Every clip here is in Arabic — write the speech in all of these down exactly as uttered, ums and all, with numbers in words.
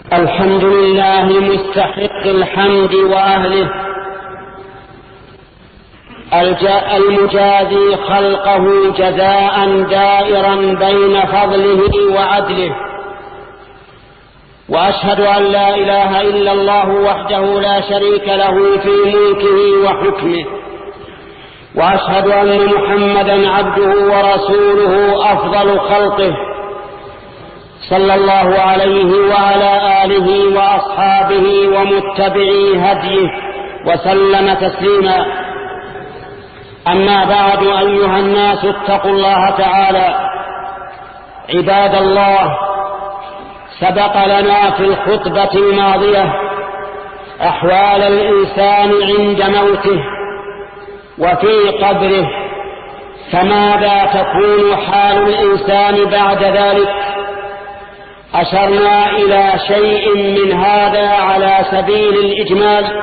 الحمد لله مستحق الحمد وأهله، المجازي خلقه جزاء دائرا بين فضله وعدله، وأشهد أن لا إله إلا الله وحده لا شريك له في ملكه وحكمه، وأشهد أن محمدا عبده ورسوله أفضل خلقه، صلى الله عليه وعلى آله وأصحابه ومتبعي هديه وسلم تسليما. أما بعد، أيها الناس اتقوا الله تعالى. عباد الله، سبق لنا في الخطبة الماضية أحوال الإنسان عند موته وفي قبره، فماذا تكون حال الإنسان بعد ذلك؟ أشرنا إلى شيء من هذا على سبيل الإجمال،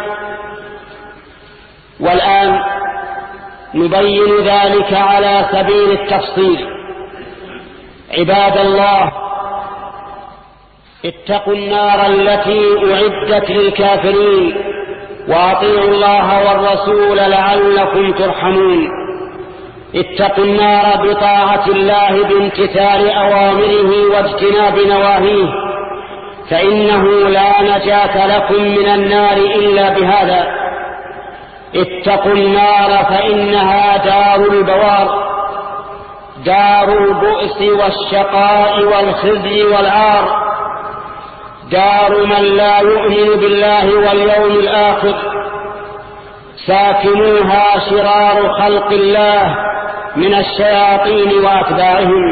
والآن نبين ذلك على سبيل التفصيل. عباد الله، اتقوا النار التي أعدت للكافرين، وأطيعوا الله والرسول لعلكم ترحمون. اتقوا النار بطاعة الله بامتثال أوامره واجتناب نواهيه، فإنه لا نجاة لكم من النار إلا بهذا. اتقوا النار فإنها دار البوار، دار البؤس والشقاء والخزي والعار، دار من لا يؤمن بالله واليوم الآخر، ساكنوها شرار خلق الله من الشياطين وأتباعهم.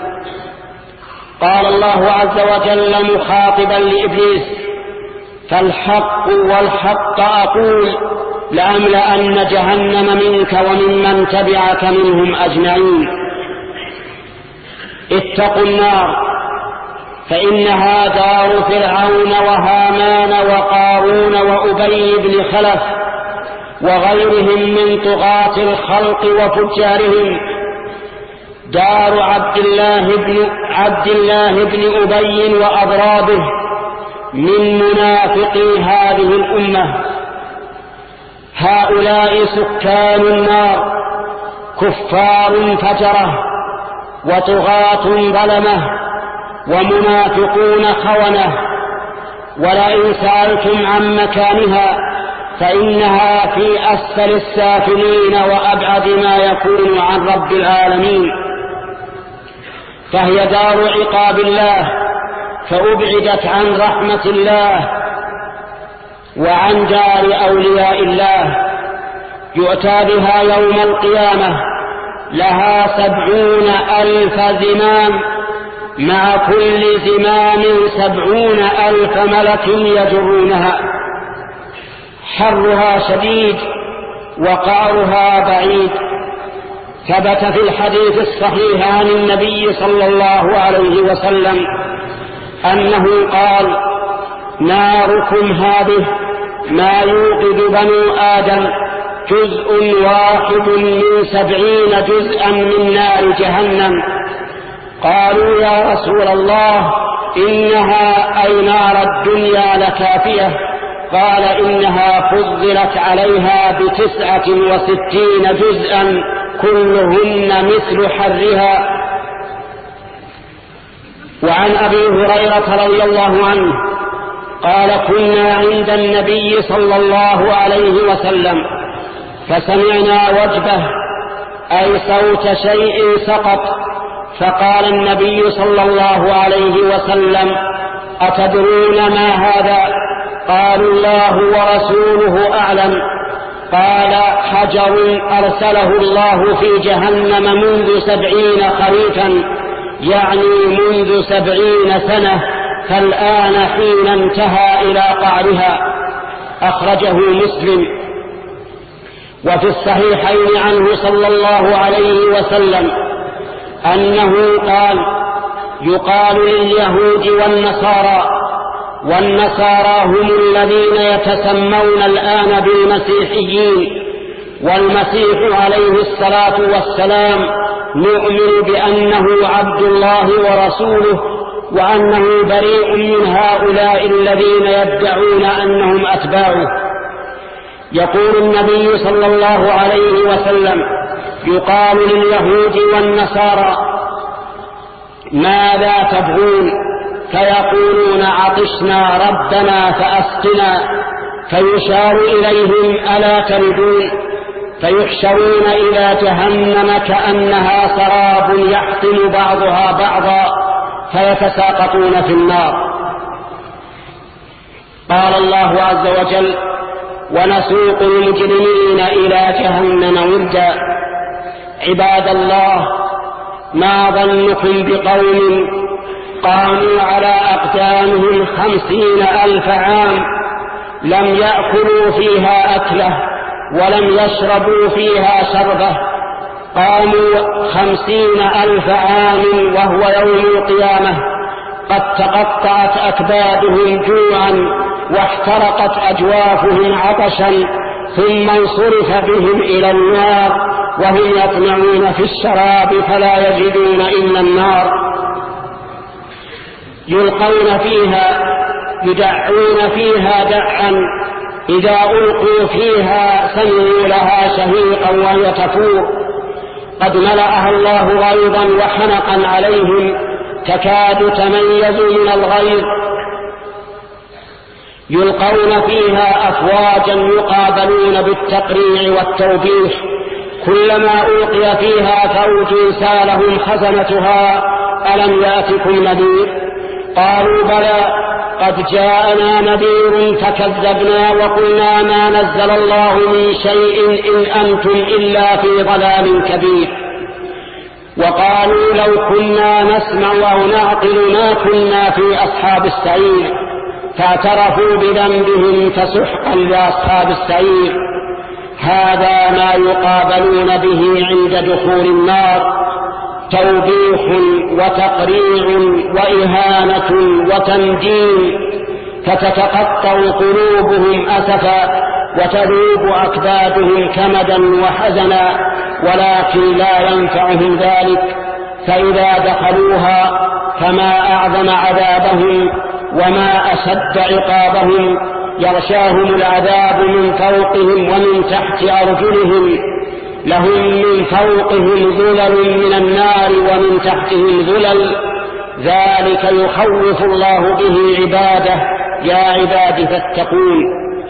قال الله عز وجل مخاطبا لإبليس: فالحق والحق أقول لأملأن جهنم منك وممن تبعك منهم أجمعين. اتقوا النار فإنها دار فرعون وهامان وقارون وأبي بن خلف وغيرهم من طغاة الخلق وفجارهم، دار عبد الله بن عبد الله بن أبي وأضرابه من منافقي هذه الأمة. هؤلاء سكان النار، كفار فجرة وطغاة ظلمة ومنافقون خونة، ولئن سألتم عن مكانها فإنها في أسفل السافلين وأبعد ما يكون عن رب العالمين، فهي دار عقاب الله، فأبعدت عن رحمة الله وعن دار أولياء الله. يؤتى بها يوم القيامة، لها سبعون ألف زمام، مع كل زمام سبعون ألف ملك يجرونها، حرها شديد وقعرها بعيد. ثبت في الحديث الصحيح عن النبي صلى الله عليه وسلم أنه قال: ناركم هذه ما يوقد بنو آدم جزء واحد من سبعين جزءا من نار جهنم. قالوا: يا رسول الله، إنها أي نار الدنيا لكافية؟ قال: إنها فضلت عليها بتسعة وستين جزءا كلهن مثل حرها. وعن أبي هريرة رضي الله عنه قال: كنا عند النبي صلى الله عليه وسلم فسمعنا وجبة، أي صوت شيء سقط، فقال النبي صلى الله عليه وسلم: أتدرون ما هذا؟ قالوا: الله ورسوله أعلم. قال: حجر أرسله الله في جهنم منذ سبعين خريفا، يعني منذ سبعين سنة، فالآن حين انتهى إلى قعرها. أخرجه مسلم. وفي الصحيحين عنه صلى الله عليه وسلم أنه قال: يقال لليهود والنصارى والنصارى هم الذين يتسمون الآن بالمسيحيين، والمسيح عليه الصلاة والسلام نؤمن بأنه عبد الله ورسوله، وأنه بريء من هؤلاء الذين يدعون أنهم أتباعه. يقول النبي صلى الله عليه وسلم: يقال لليهود والنصارى: ماذا تبغون؟ فيقولون: عطشنا ربنا فأسقنا. فيشار إليهم: ألا تردون؟ فيحشرون إلى جهنم كأنها سراب يحطم بعضها بعضا فيتساقطون في النار. قال الله عز وجل: ونسوق المجرمين إلى جهنم وردا. عباد الله، ما ظنكم بقوم قاموا على أقدامهم خمسين ألف عام لم يأكلوا فيها أكله ولم يشربوا فيها شربه، قاموا خمسين ألف عام وهو يوم القيامة قد تقطعت أكبادهم جوعا واحترقت أجوافهم عطشا، ثم انصرف بهم إلى النار وهم يطمعون في الشراب فلا يجدون إلا النار. يلقون فيها يدعون فيها دعا، إذا ألقوا فيها سمعوا لها شهيقا وهي تفور، قد ملأها الله غيظا وحنقا عليهم تكاد تميز من الغيظ. يلقون فيها أفواجا يقابلون بالتقريع والتوبيخ، كلما ألقي فيها فوج سالهم خزنتها: ألم يأتكم نذير؟ قالوا: بلى، قد جاءنا نذير فكذبنا وقلنا ما نزل الله من شيء إن أنتم إلا في ضلال كبير. وقالوا: لو كنا نسمع أو نعقل ما كنا في أصحاب السعير، فاعترفوا بذنبهم فسحقا لأصحاب السعير. هذا ما يقابلون به عند دخول النار: توبيخ وتقريع وإهانة وتمجيد، فتتقطع قلوبهم أسفا وتذوب أكبادهم كمدا وحزنا، ولكن لا ينفعهم ذلك، فإذا دخلوها فما أعظم عذابهم وما أشد عقابهم. يغشاهم العذاب من فوقهم ومن تحت أرجلهم، لهم من فوقهم ظلل من النار ومن تحتهم ظلل، ذلك يخوف الله به عباده، يا عباد فاتقون.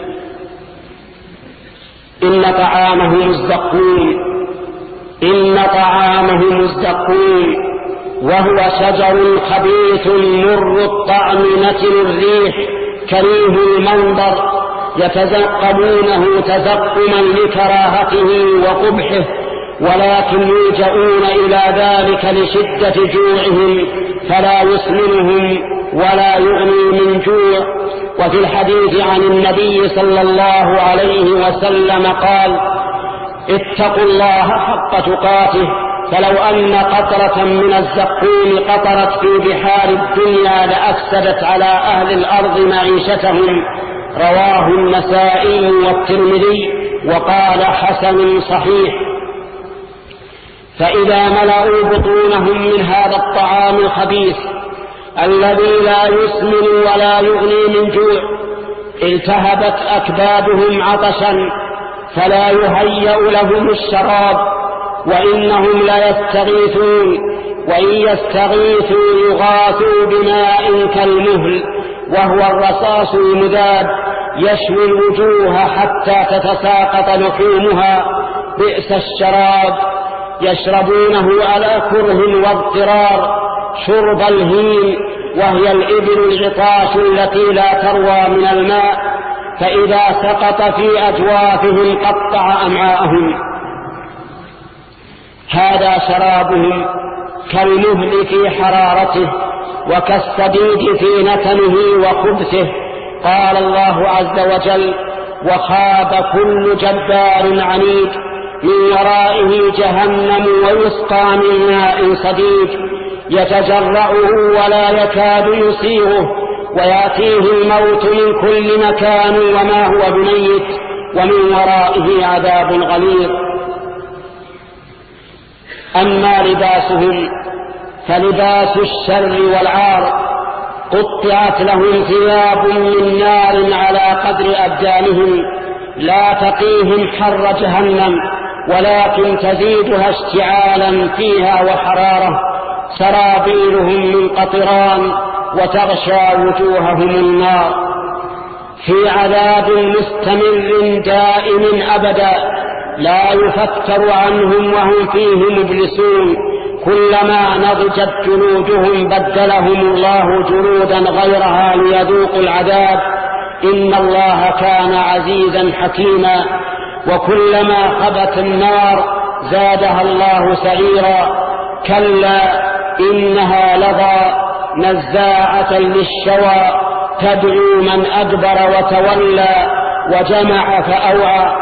إن طعامهم الزقوم إن طعامهم الزقوم وهو شجر خبيث مر الطعم نتن الريح كريه المنظر، يتزقمونه تزقما لكراهته وقبحه، ولكن يلجؤون إلى ذلك لشدة جوعهم فلا يسمنهم ولا يغني من جوع. وفي الحديث عن النبي صلى الله عليه وسلم قال: اتقوا الله حق تقاته، فلو أن قطرة من الزقوم قطرت في بحار الدنيا لأفسدت على أهل الأرض معيشتهم. رواه النسائي والترمذي وقال: حسن صحيح. فإذا ملأوا بطونهم من هذا الطعام الخبيث الذي لا يسمن ولا يغني من جوع، التهبت أكبادهم عطشا فلا يهيأ لهم الشراب، وإنهم لا يستغيثون، وإن يستغيثوا يغاثوا بماء كالمهل وهو الرصاص المذاب يشوي الوجوه حتى تتساقط لحومها، بئس الشراب. يشربونه على كره واضطرار شرب الهيم، وهي الإبل العطاش التي لا تروى من الماء، فإذا سقط في أجوافهم قطع أمعاءهم. هذا شرابهم كالمهل في حرارته وكالسديد في نتنه وخبثه. قال الله عز وجل: وخاب كل جبار عنيد من ورائه جهنم ويسقى من ماء صديد يتجرعه ولا يكاد يسيغه ويأتيه الموت من كل مكان وما هو بميت ومن ورائه عذاب غليظ. أما لباسهم فلباس الشر والعار قطعت لهم ثياب من نار على قدر أبدانهم لا تقيهم حر جهنم ولكن تزيدها اشتعالا فيها وحرارة، سرابيلهم من قطران وتغشى وجوههم النار، في عذاب مستمر دائم أبدا لا يفتر عنهم وهم فيه مبلسون، كلما نضجت جلودهم بدلهم الله جلودا غيرها ليذوقوا العذاب، إن الله كان عزيزا حكيما. وكلما خبت النار زادها الله سعيرا، كلا إنها لظى نزاعة للشوى تدعو من أدبر وتولى وجمع فأوعى،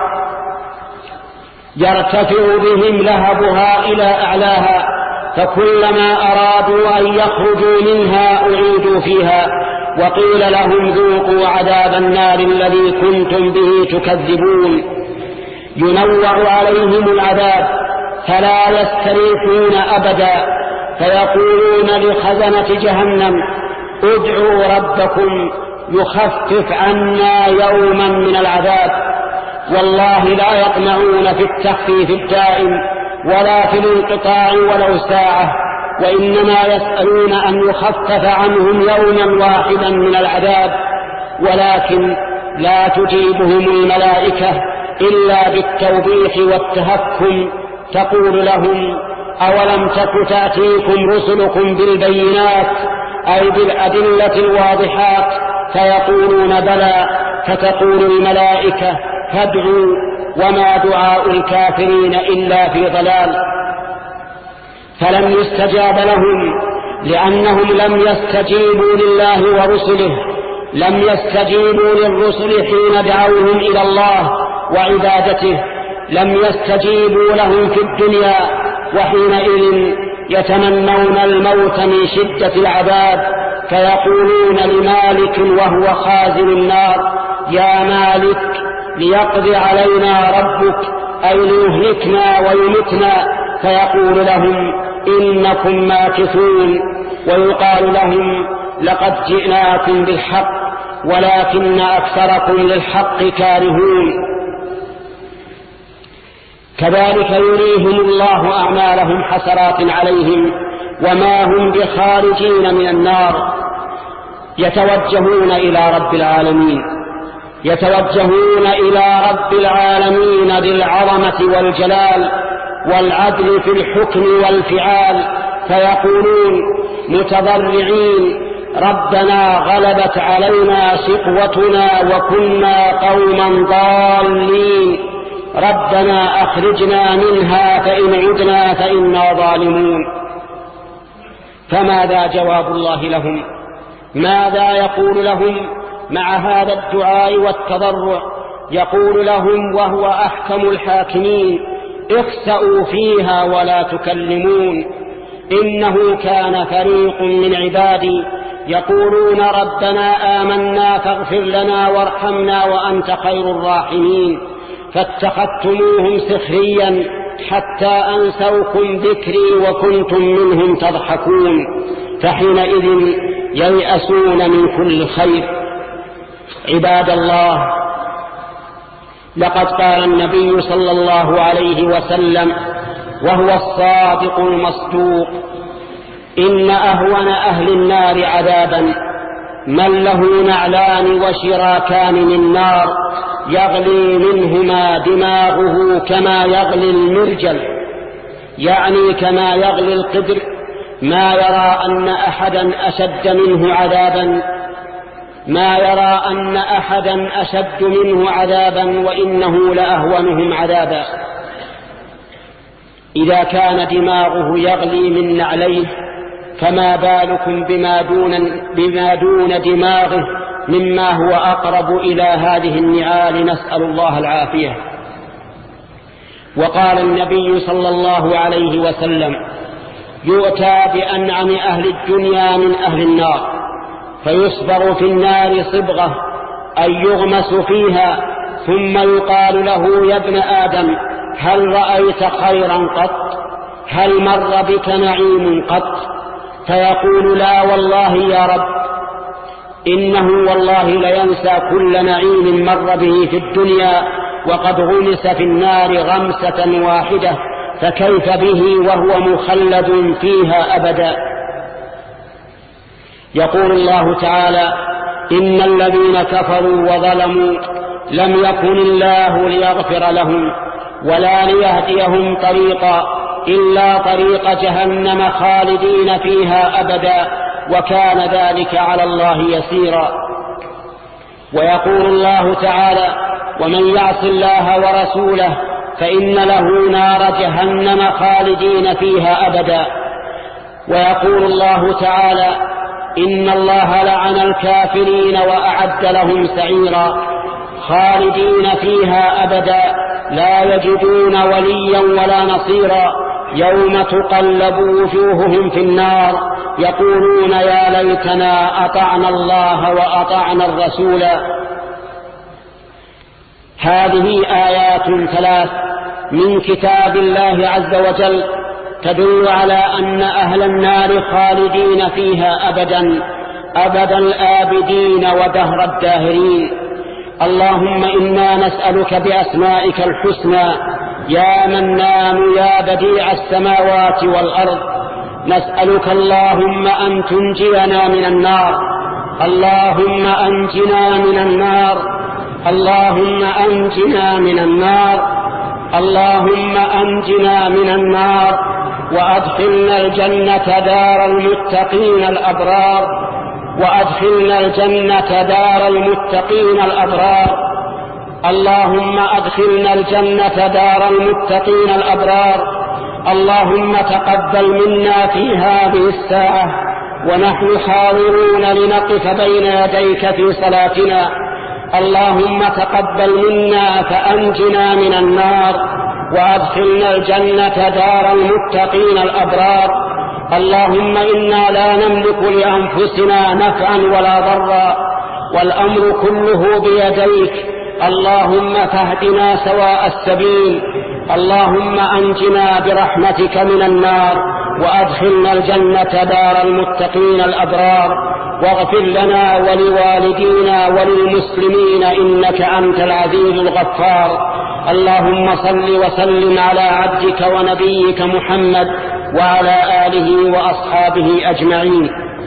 يرتفع بهم لهبها إلى أعلاها، فكلما أرادوا أن يخرجوا منها أعيدوا فيها، وقيل لهم ذوقوا عذاب النار الذي كنتم به تكذبون. ينوع عليهم العذاب فلا يستريحون أبدا، فيقولون لخزنة جهنم ادعوا ربكم يخفف عنا يوما من العذاب، والله لا يطمعون في التخفيف الدائم ولا في الانقطاع ولو ساعة، وإنما يسألون أن يخفف عنهم يوما واحدا من العذاب، ولكن لا تجيبهم الملائكة إلا بالتوبيخ والتهكم، تقول لهم أولم تك تأتيكم رسلكم بالبينات أي بالأدلة الواضحات، فيقولون بلى، فتقول الملائكة فادعوا، وما دعاء الكافرين إلا في ضلال. فلم يستجاب لهم لأنهم لم يستجيبوا لله ورسله، لم يستجيبوا للرسل حين دعوهم إلى الله وعبادته، لم يستجيبوا لهم في الدنيا، وحينئذ يتمنون الموت من شدة العذاب، فيقولون لمالك وهو خازن النار يا مالك ليقضي علينا ربك أي ليهلكنا ويمتنا، فيقول لهم إنكم ماكثون، ويقال لهم لقد جئناكم بالحق ولكن أكثركم للحق كارهون. كذلك يريهم الله أعمالهم حسرات عليهم وما هم بخارجين من النار، يتوجهون إلى رب العالمين، يتوجهون إلى رب العالمين ذي العظمة والجلال والعدل في الحكم والفعال، فيقولون متضرعين ربنا غلبت علينا شقوتنا وكنا قوما ضالين، ربنا أخرجنا منها فإن عدنا فإنا ظالمون. فماذا جواب الله لهم؟ ماذا يقول لهم مع هذا الدعاء والتضرع؟ يقول لهم وهو أحكم الحاكمين اخسأوا فيها ولا تكلمون، إنه كان فريق من عبادي يقولون ربنا آمنا فاغفر لنا وارحمنا وأنت خير الراحمين، فاتخذتموهم سخريا حتى أنسوكم ذكري وكنتم منهم تضحكون، فحينئذ ييأسون من كل خير. عباد الله، لقد قال النبي صلى الله عليه وسلم وهو الصادق المصدوق إن أهون أهل النار عذابا من له نعلان وشراكان من نار يغلي منهما دماغه كما يغلي المرجل، يعني كما يغلي القدر، ما يرى أن أحدا أشد منه عذابا ما يرى أن أحدا أشد منه عذابا وإنه لأهونهم عذابا. إذا كان دماغه يغلي من نعليه فما بالكم بما دون, بما دون دماغه مما هو أقرب إلى هذه النعال، نسأل الله العافية. وقال النبي صلى الله عليه وسلم يؤتى بأنعم أهل الدنيا من أهل النار فيصبغ في النار صبغة أي يغمس فيها، ثم يقال له يا ابن آدم هل رأيت خيرا قط؟ هل مر بك نعيم قط؟ فيقول لا والله يا رب، إنه والله لينسى كل نعيم مر به في الدنيا وقد غمس في النار غمسة واحدة، فكيف به وهو مخلد فيها أبدا. يقول الله تعالى: إن الذين كفروا وظلموا لم يكن الله ليغفر لهم ولا ليهديهم طريقا إلا طريق جهنم خالدين فيها أبدا، وكان ذلك على الله يسيرا. ويقول الله تعالى: ومن يعص الله ورسوله فإن له نار جهنم خالدين فيها أبدا. ويقول الله تعالى: إن الله لعن الكافرين وأعد لهم سعيرا خالدين فيها أبدا لا يجدون وليا ولا نصيرا يوم تقلب وجوههم في النار يقولون يا ليتنا أطعنا الله وأطعنا الرسول. هذه آيات ثلاث من كتاب الله عز وجل تدل على أن أهل النار خالدين فيها أبدا أبد الآبدين ودهر الداهرين. اللهم إنا نسألك بأسمائك الحسنى يا منان يا بديع السماوات والأرض، نسألك اللهم أن تنجينا من النار، اللهم أنجنا من النار، اللهم أنجنا من النار، اللهم أنجنا من النار، وأدخلنا الجنة دار المتقين الأبرار، وأدخلنا الجنة دار المتقين الأبرار. اللهم أدخلنا الجنة دار المتقين الأبرار. اللهم تقبل منا في هذه الساعة ونحن حاضرون لنقف بين يديك في صلاتنا. اللهم تقبل منا فأنجنا من النار وأدخلنا الجنة دار المتقين الأبرار. اللهم إنا لا نملك لأنفسنا نفعا ولا ضرا والأمر كله بيديك، اللهم فاهدنا سواء السبيل. اللهم أنجنا برحمتك من النار وأدخلنا الجنة دار المتقين الأبرار، واغفر لنا ولوالدينا وللمسلمين إنك أنت العزيز الغفار. اللهم صل وسلم على عبدك ونبيك محمد وعلى آله وأصحابه أجمعين.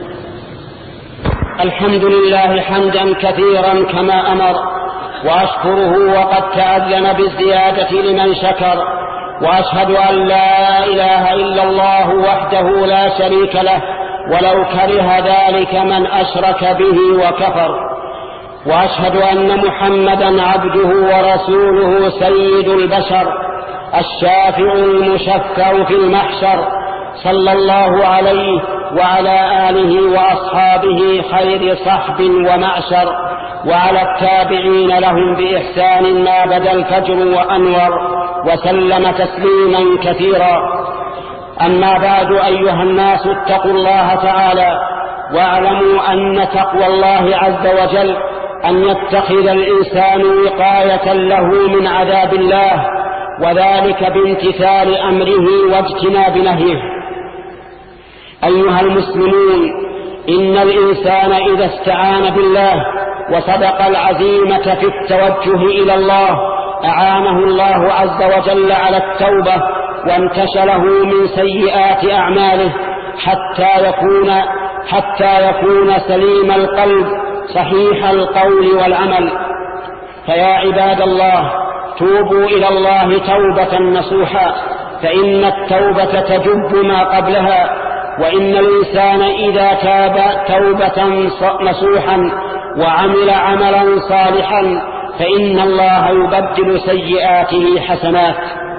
الحمد لله حمدا كثيرا كما أمر، وأشكره وقد تأذن بالزيادة لمن شكر، وأشهد أن لا إله إلا الله وحده لا شريك له ولو كره ذلك من أشرك به وكفر، وأشهد أن محمدا عبده ورسوله سيد البشر الشافع المشفع في المحشر، صلى الله عليه وعلى آله وأصحابه خير صحب ومعشر، وعلى التابعين لهم بإحسان ما بدا الفجر وأنور، وسلم تسليما كثيرا. أما بعد، أيها الناس اتقوا الله تعالى واعلموا أن تقوى الله عز وجل أن يتخذ الإنسان وقاية له من عذاب الله، وذلك بامتثال أمره واجتناب نهيه. أيها المسلمون، إن الإنسان إذا استعان بالله وصدق العزيمة في التوجه إلى الله أعانه الله عز وجل على التوبة وانتشله من سيئات أعماله حتى يكون, حتى يكون سليم القلب صحيح القول والعمل. فيا عباد الله، توبوا إلى الله توبة نصوحا، فإن التوبة تجب ما قبلها، وإن الإنسان إذا تاب توبة نصوحا وعمل عملا صالحا فإن الله يبدل سيئاته حسنات.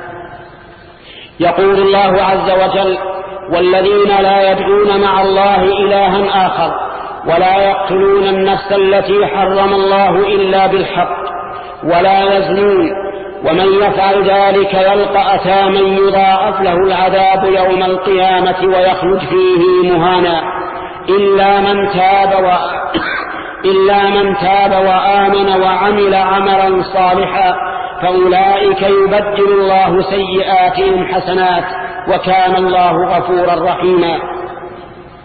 يقول الله عز وجل: والذين لا يدعون مع الله إلها آخر ولا يقتلون النفس التي حرم الله إلا بالحق ولا يزنون ومن يفعل ذلك يلقى أثاما يضاعف له العذاب يوم القيامة ويخلد فيه مهانا إلا من تاب و... إلا من تاب وآمن وعمل عملا صالحا فأولئك يبدل الله سيئاتهم حسنات وكان الله غفورا رحيما.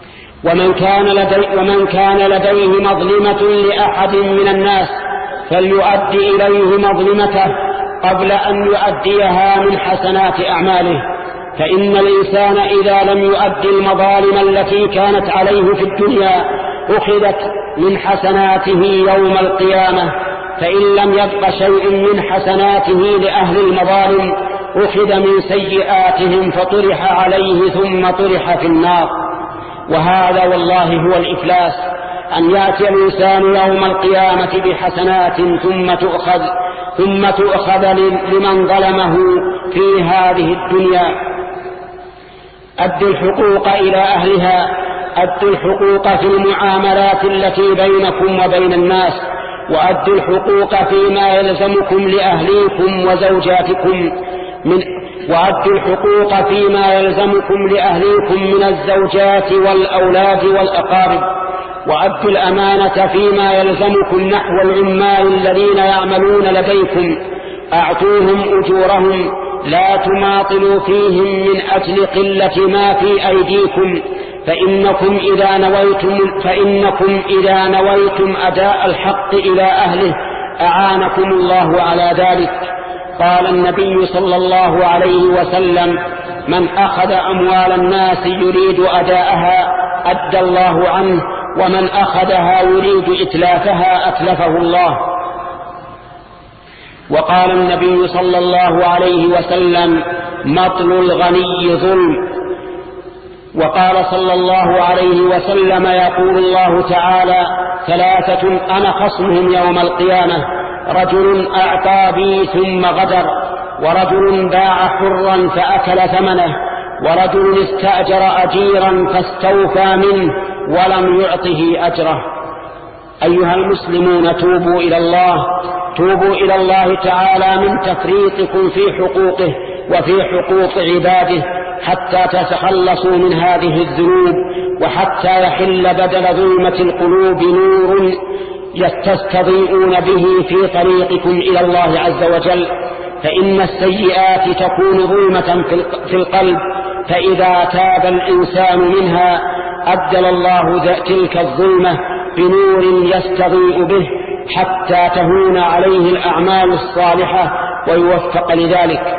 ومن كان لدي ومن كان لديه مظلمة لأحد من الناس فليؤدي إليه مظلمته قبل أن يؤديها من حسنات أعماله، فإن الإنسان إذا لم يؤدي المظالم التي كانت عليه في الدنيا أخذت من حسناته يوم القيامة، فإن لم يبق شيء من حسناته لأهل المظالم أخذ من سيئاتهم فطرح عليه ثم طرح في النار. وهذا والله هو الإفلاس، أن يأتي الإنسان يوم القيامة بحسنات ثم تؤخذ ثم تؤخذ لمن ظلمه في هذه الدنيا. أدوا الحقوق إلى أهلها، أدوا الحقوق في المعاملات التي بينكم وبين الناس، وأدوا الحقوق فيما يلزمكم لأهليكم وزوجاتكم من وأدوا الحقوق فيما يلزمكم لأهليكم من الزوجات والأولاد والأقارب، وأدوا الأمانة فيما يلزمكم نحو العمال الذين يعملون لديكم، أعطوهم أجورهم، لا تماطلوا فيهم من أجل قلة ما في أيديكم، فإنكم إذا نويتم, فإنكم إذا نويتم أداء الحق إلى أهله أعانكم الله على ذلك. قال النبي صلى الله عليه وسلم: من أخذ أموال الناس يريد أداءها أدى الله عنه، ومن أخذها يريد إتلافها أتلفه الله. وقال النبي صلى الله عليه وسلم: مطل الغني ظلم. وقال صلى الله عليه وسلم: يقول الله تعالى: ثلاثة أنا خصمهم يوم القيامة: رجل أعطى بي ثم غدر، ورجل باع حرا فأكل ثمنه، ورجل استأجر أجيرا فاستوفى منه ولم يعطه أجره. أيها المسلمون، توبوا إلى الله، توبوا إلى الله تعالى من تفريطكم في حقوقه وفي حقوق عباده، حتى تتخلصوا من هذه الذنوب، وحتى يحل بدل ظلمة القلوب نور يستضيئون به في طريقكم إلى الله عز وجل. فإن السيئات تكون ظلمة في القلب، فإذا تاب الإنسان منها أبدل الله تلك الظلمة بنور يستضيء به حتى تهون عليه الأعمال الصالحة ويوفق لذلك.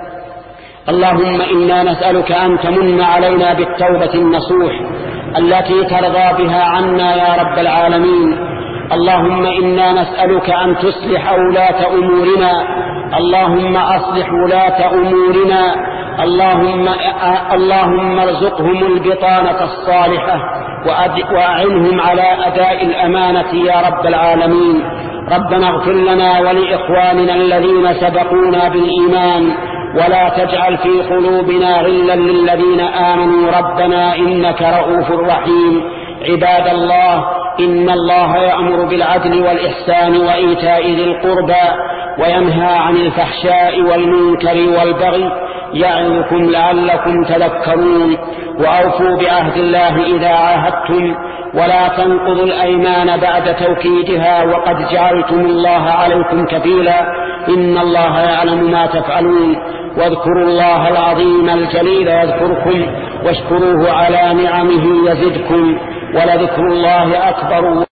اللهم إنا نسألك أن تمن علينا بالتوبة النصوح التي ترضى بها عنا يا رب العالمين. اللهم إنا نسألك أن تصلح ولاة أمورنا، اللهم أصلح ولاة أمورنا، اللهم, اللهم ارزقهم البطانة الصالحة وأعنهم على أداء الأمانة يا رب العالمين. ربنا اغفر لنا ولإخواننا الذين سبقونا بالإيمان، ولا تجعل في قلوبنا غلا للذين آمنوا ربنا إنك رؤوف رحيم. عباد الله، إن الله يأمر بالعدل والإحسان وإيتاء ذي القربى وينهى عن الفحشاء والمنكر والبغي، يعظكم لعلكم تذكرون. وأوفوا بعهد الله إذا عاهدتم، ولا تنقضوا الأيمان بعد توكيدها وقد جعلتم الله عليكم كفيلا، إن الله يعلم ما تفعلون. واذكروا الله العظيم الجليل يذكركم، واشكروه على نعمه يزدكم، ولذكر الله أكبر.